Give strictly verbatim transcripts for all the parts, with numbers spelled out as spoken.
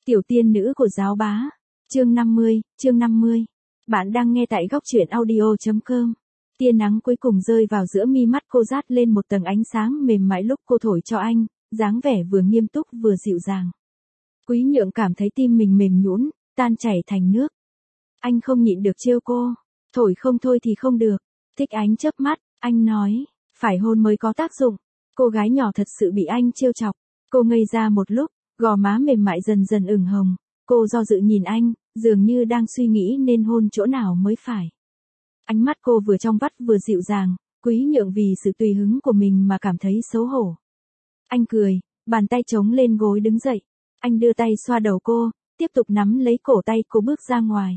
Tiểu tiên nữ của giáo bá. Chương năm mươi, chương năm mươi. Bạn đang nghe tại góc truyện audio chấm com. Tia nắng cuối cùng rơi vào giữa mi mắt cô, rát lên một tầng ánh sáng mềm mại lúc cô thổi cho anh, dáng vẻ vừa nghiêm túc vừa dịu dàng. Quý Nhượng cảm thấy tim mình mềm nhũn, tan chảy thành nước. Anh không nhịn được trêu cô, thổi không thôi thì không được. Thích Ánh chớp mắt, anh nói, phải hôn mới có tác dụng. Cô gái nhỏ thật sự bị anh trêu chọc. Cô ngây ra một lúc, gò má mềm mại dần dần ửng hồng. Cô do dự nhìn anh, dường như đang suy nghĩ nên hôn chỗ nào mới phải. Ánh mắt cô vừa trong vắt vừa dịu dàng, Quý Nhượng vì sự tùy hứng của mình mà cảm thấy xấu hổ. Anh cười, bàn tay chống lên gối đứng dậy. Anh đưa tay xoa đầu cô, tiếp tục nắm lấy cổ tay cô bước ra ngoài.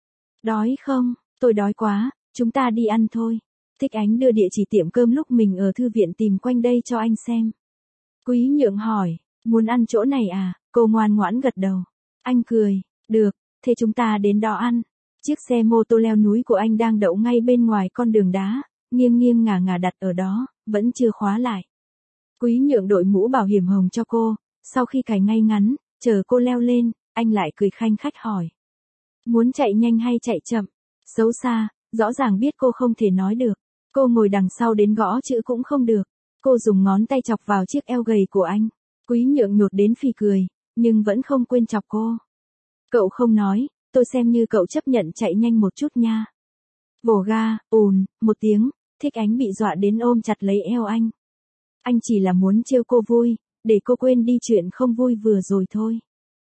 Đói không? Tôi đói quá, chúng ta đi ăn thôi. Thích Ánh đưa địa chỉ tiệm cơm lúc mình ở thư viện tìm quanh đây cho anh xem. Quý Nhượng hỏi, muốn ăn chỗ này à? Cô ngoan ngoãn gật đầu. Anh cười, được, thế chúng ta đến đó ăn. Chiếc xe mô tô leo núi của anh đang đậu ngay bên ngoài con đường đá, nghiêng nghiêng ngả ngả đặt ở đó, vẫn chưa khóa lại. Quý Nhượng đội mũ bảo hiểm hồng cho cô, sau khi cài ngay ngắn, chờ cô leo lên, anh lại cười khanh khách hỏi. Muốn chạy nhanh hay chạy chậm? Xấu xa, rõ ràng biết cô không thể nói được. Cô ngồi đằng sau đến gõ chữ cũng không được. Cô dùng ngón tay chọc vào chiếc eo gầy của anh. Quý Nhượng nhột đến phì cười, nhưng vẫn không quên chọc cô. Cậu không nói, tôi xem như cậu chấp nhận chạy nhanh một chút nha. Vồ ga, ùn, một tiếng, Thích Ánh bị dọa đến ôm chặt lấy eo anh. Anh chỉ là muốn trêu cô vui, để cô quên đi chuyện không vui vừa rồi thôi.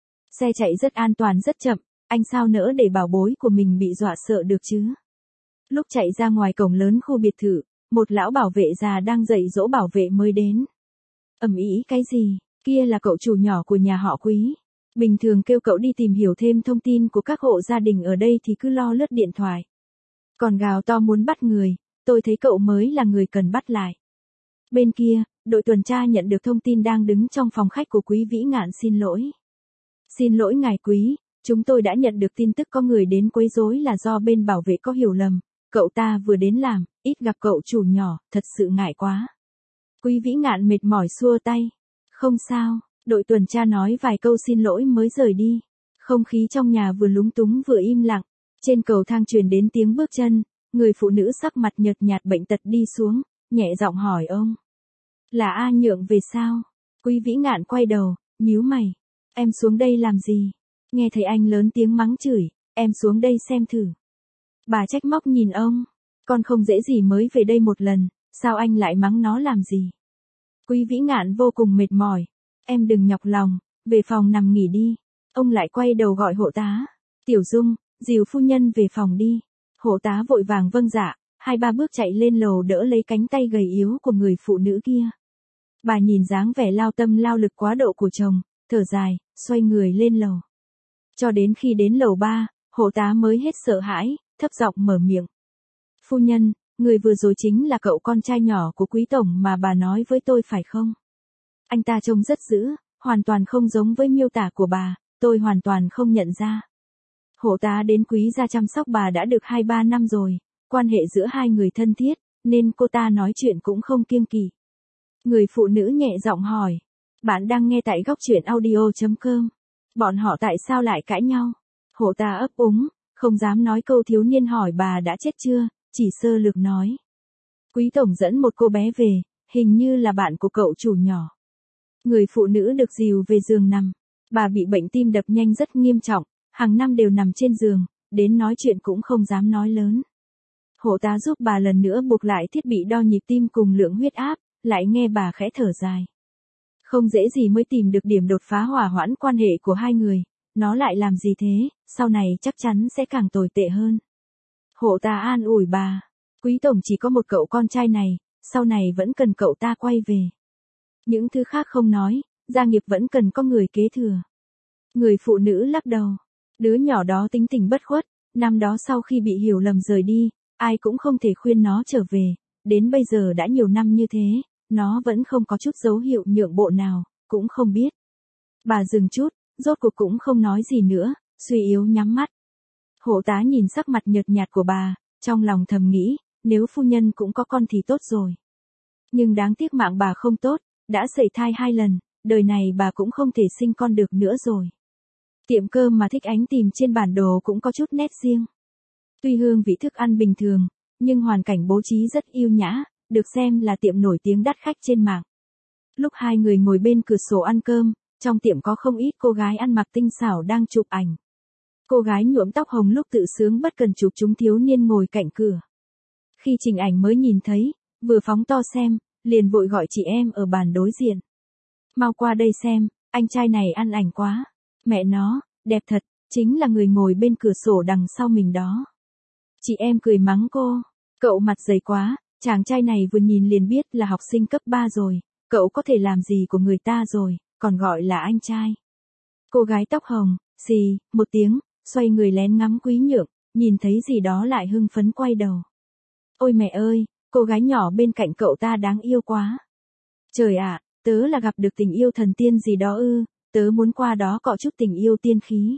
Xe chạy rất an toàn rất chậm, anh sao nỡ để bảo bối của mình bị dọa sợ được chứ. Lúc chạy ra ngoài cổng lớn khu biệt thự, một lão bảo vệ già đang dạy dỗ bảo vệ mới đến. Ầm ĩ cái gì, kia là cậu chủ nhỏ của nhà họ Quý. Bình thường kêu cậu đi tìm hiểu thêm thông tin của các hộ gia đình ở đây thì cứ lo lướt điện thoại. Còn gào to muốn bắt người, tôi thấy cậu mới là người cần bắt lại. Bên kia, đội tuần tra nhận được thông tin đang đứng trong phòng khách của Quý Vĩ Ngạn xin lỗi. Xin lỗi ngài Quý, chúng tôi đã nhận được tin tức có người đến quấy rối là do bên bảo vệ có hiểu lầm. Cậu ta vừa đến làm, ít gặp cậu chủ nhỏ, thật sự ngại quá. Quý Vĩ Ngạn mệt mỏi xua tay. Không sao, đội tuần tra nói vài câu xin lỗi mới rời đi. Không khí trong nhà vừa lúng túng vừa im lặng. Trên cầu thang truyền đến tiếng bước chân, người phụ nữ sắc mặt nhợt nhạt bệnh tật đi xuống, nhẹ giọng hỏi ông. Là A Nhượng về sao? Quý Vĩ Ngạn quay đầu, nhíu mày. Em xuống đây làm gì? Nghe thấy anh lớn tiếng mắng chửi, em xuống đây xem thử. Bà trách móc nhìn ông, con không dễ gì mới về đây một lần, sao anh lại mắng nó làm gì? Quý Vĩ Ngạn vô cùng mệt mỏi, em đừng nhọc lòng, về phòng nằm nghỉ đi. Ông lại quay đầu gọi hộ tá. Tiểu Dung, dìu phu nhân về phòng đi. Hộ tá vội vàng vâng dạ, hai ba bước chạy lên lầu đỡ lấy cánh tay gầy yếu của người phụ nữ kia. Bà nhìn dáng vẻ lao tâm lao lực quá độ của chồng, thở dài, xoay người lên lầu. Cho đến khi đến lầu ba, hộ tá mới hết sợ hãi, thấp giọng mở miệng. Phu nhân, người vừa rồi chính là cậu con trai nhỏ của Quý tổng mà bà nói với tôi phải không? Anh ta trông rất dữ, hoàn toàn không giống với miêu tả của bà, tôi hoàn toàn không nhận ra. Hộ tá đến Quý gia chăm sóc bà đã được hai ba năm rồi, quan hệ giữa hai người thân thiết, nên cô ta nói chuyện cũng không kiêng kỵ. Người phụ nữ nhẹ giọng hỏi, bạn đang nghe tại góc truyện audio chấm com. Bọn họ tại sao lại cãi nhau? Hộ tá ấp úng, không dám nói câu thiếu niên hỏi bà đã chết chưa, chỉ sơ lược nói. Quý tổng dẫn một cô bé về, hình như là bạn của cậu chủ nhỏ. Người phụ nữ được dìu về giường nằm. Bà bị bệnh tim đập nhanh rất nghiêm trọng, hàng năm đều nằm trên giường, đến nói chuyện cũng không dám nói lớn. Hộ tá giúp bà lần nữa buộc lại thiết bị đo nhịp tim cùng lượng huyết áp, lại nghe bà khẽ thở dài. Không dễ gì mới tìm được điểm đột phá hòa hoãn quan hệ của hai người, nó lại làm gì thế, sau này chắc chắn sẽ càng tồi tệ hơn. Hộ tá an ủi bà, Quý tổng chỉ có một cậu con trai này, sau này vẫn cần cậu ta quay về. Những thứ khác không nói, gia nghiệp vẫn cần có người kế thừa. Người phụ nữ lắc đầu, đứa nhỏ đó tính tình bất khuất, năm đó sau khi bị hiểu lầm rời đi, ai cũng không thể khuyên nó trở về, đến bây giờ đã nhiều năm như thế, nó vẫn không có chút dấu hiệu nhượng bộ nào, cũng không biết. Bà dừng chút, rốt cuộc cũng không nói gì nữa, suy yếu nhắm mắt. Hộ tá nhìn sắc mặt nhợt nhạt của bà, trong lòng thầm nghĩ, nếu phu nhân cũng có con thì tốt rồi. Nhưng đáng tiếc mạng bà không tốt, đã sẩy thai hai lần, đời này bà cũng không thể sinh con được nữa rồi. Tiệm cơm mà Thích Ánh tìm trên bản đồ cũng có chút nét riêng. Tuy hương vị thức ăn bình thường, nhưng hoàn cảnh bố trí rất yêu nhã, được xem là tiệm nổi tiếng đắt khách trên mạng. Lúc hai người ngồi bên cửa sổ ăn cơm, trong tiệm có không ít cô gái ăn mặc tinh xảo đang chụp ảnh. Cô gái nhuộm tóc hồng lúc tự sướng bất cần chụp chúng thiếu niên ngồi cạnh cửa. Khi chỉnh ảnh mới nhìn thấy, vừa phóng to xem, liền vội gọi chị em ở bàn đối diện. Mau qua đây xem, anh trai này ăn ảnh quá. Mẹ nó, đẹp thật, chính là người ngồi bên cửa sổ đằng sau mình đó. Chị em cười mắng cô, cậu mặt dày quá, chàng trai này vừa nhìn liền biết là học sinh cấp ba rồi, cậu có thể làm gì của người ta rồi, còn gọi là anh trai. Cô gái tóc hồng, xì, một tiếng, xoay người lén ngắm Quý Nhượng, nhìn thấy gì đó lại hưng phấn quay đầu. Ôi mẹ ơi, cô gái nhỏ bên cạnh cậu ta đáng yêu quá. Trời ạ, tớ là gặp được tình yêu thần tiên gì đó ư, tớ muốn qua đó cọ chút tình yêu tiên khí.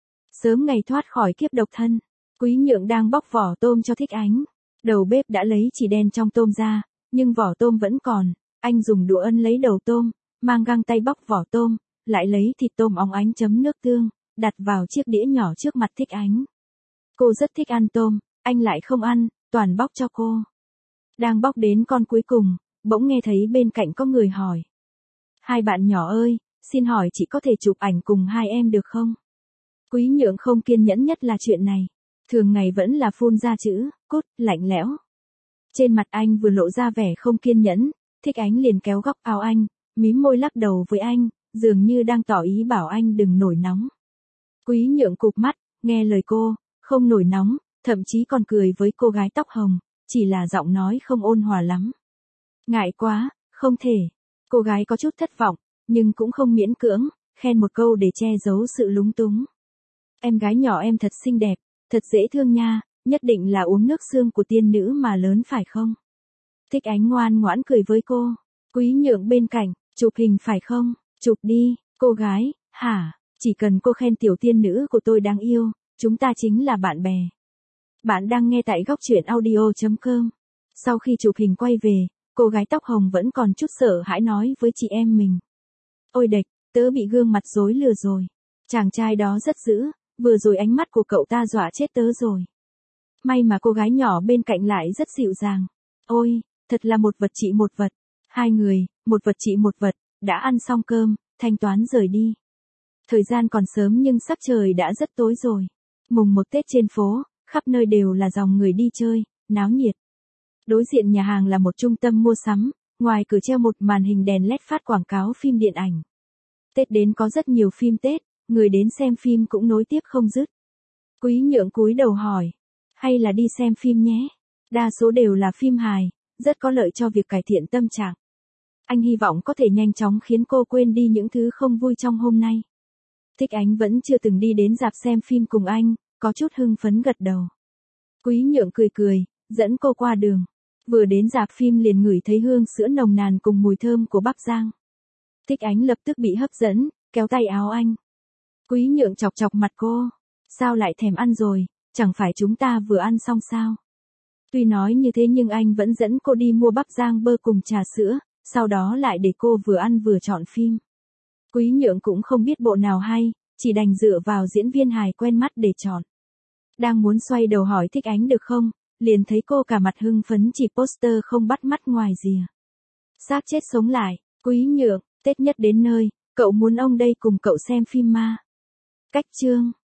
Sớm ngày thoát khỏi kiếp độc thân, Quý Nhượng đang bóc vỏ tôm cho Thích Ánh. Đầu bếp đã lấy chỉ đen trong tôm ra, nhưng vỏ tôm vẫn còn, anh dùng đũa ân lấy đầu tôm, mang găng tay bóc vỏ tôm, lại lấy thịt tôm óng ánh chấm nước tương, đặt vào chiếc đĩa nhỏ trước mặt Thích Ánh. Cô rất thích ăn tôm, anh lại không ăn, toàn bóc cho cô. Đang bóc đến con cuối cùng, bỗng nghe thấy bên cạnh có người hỏi. Hai bạn nhỏ ơi, xin hỏi chị có thể chụp ảnh cùng hai em được không? Quý Nhượng không kiên nhẫn nhất là chuyện này. Thường ngày vẫn là phun ra chữ, cút, lạnh lẽo. Trên mặt anh vừa lộ ra vẻ không kiên nhẫn, Thích Ánh liền kéo góc áo anh, mím môi lắc đầu với anh, dường như đang tỏ ý bảo anh đừng nổi nóng. Quý Nhượng cụp mắt, nghe lời cô, không nổi nóng, thậm chí còn cười với cô gái tóc hồng, chỉ là giọng nói không ôn hòa lắm. Ngại quá, không thể. Cô gái có chút thất vọng, nhưng cũng không miễn cưỡng, khen một câu để che giấu sự lúng túng. Em gái nhỏ em thật xinh đẹp, thật dễ thương nha, nhất định là uống nước xương của tiên nữ mà lớn phải không? Thích Ánh ngoan ngoãn cười với cô. Quý Nhượng bên cạnh, chụp hình phải không? Chụp đi, cô gái, hả? Chỉ cần cô khen tiểu tiên nữ của tôi đáng yêu, chúng ta chính là bạn bè. Bạn đang nghe tại góc truyện audio chấm com. Sau khi chụp hình quay về, cô gái tóc hồng vẫn còn chút sợ hãi nói với chị em mình. Ôi đệch, tớ bị gương mặt rối lừa rồi. Chàng trai đó rất dữ, vừa rồi ánh mắt của cậu ta dọa chết tớ rồi. May mà cô gái nhỏ bên cạnh lại rất dịu dàng. Ôi, thật là một vật trị một vật. Hai người, một vật trị một vật, đã ăn xong cơm, thanh toán rời đi. Thời gian còn sớm nhưng sắc trời đã rất tối rồi. Mùng một Tết trên phố, khắp nơi đều là dòng người đi chơi, náo nhiệt. Đối diện nhà hàng là một trung tâm mua sắm, ngoài cửa treo một màn hình đèn led phát quảng cáo phim điện ảnh. Tết đến có rất nhiều phim Tết, người đến xem phim cũng nối tiếp không dứt. Quý Nhượng cúi đầu hỏi, hay là đi xem phim nhé? Đa số đều là phim hài, rất có lợi cho việc cải thiện tâm trạng. Anh hy vọng có thể nhanh chóng khiến cô quên đi những thứ không vui trong hôm nay. Thích Ánh vẫn chưa từng đi đến rạp xem phim cùng anh, có chút hưng phấn gật đầu. Quý Nhượng cười cười, dẫn cô qua đường. Vừa đến rạp phim liền ngửi thấy hương sữa nồng nàn cùng mùi thơm của bắp rang. Thích Ánh lập tức bị hấp dẫn, kéo tay áo anh. Quý Nhượng chọc chọc mặt cô. Sao lại thèm ăn rồi, chẳng phải chúng ta vừa ăn xong sao? Tuy nói như thế nhưng anh vẫn dẫn cô đi mua bắp rang bơ cùng trà sữa, sau đó lại để cô vừa ăn vừa chọn phim. Quý Nhượng cũng không biết bộ nào hay, chỉ đành dựa vào diễn viên hài quen mắt để chọn. Đang muốn xoay đầu hỏi Thích Ánh được không, liền thấy cô cả mặt hưng phấn chỉ poster không bắt mắt ngoài rìa. Xác chết sống lại, Quý Nhượng, Tết nhất đến nơi, cậu muốn ông đây cùng cậu xem phim ma. Cách chương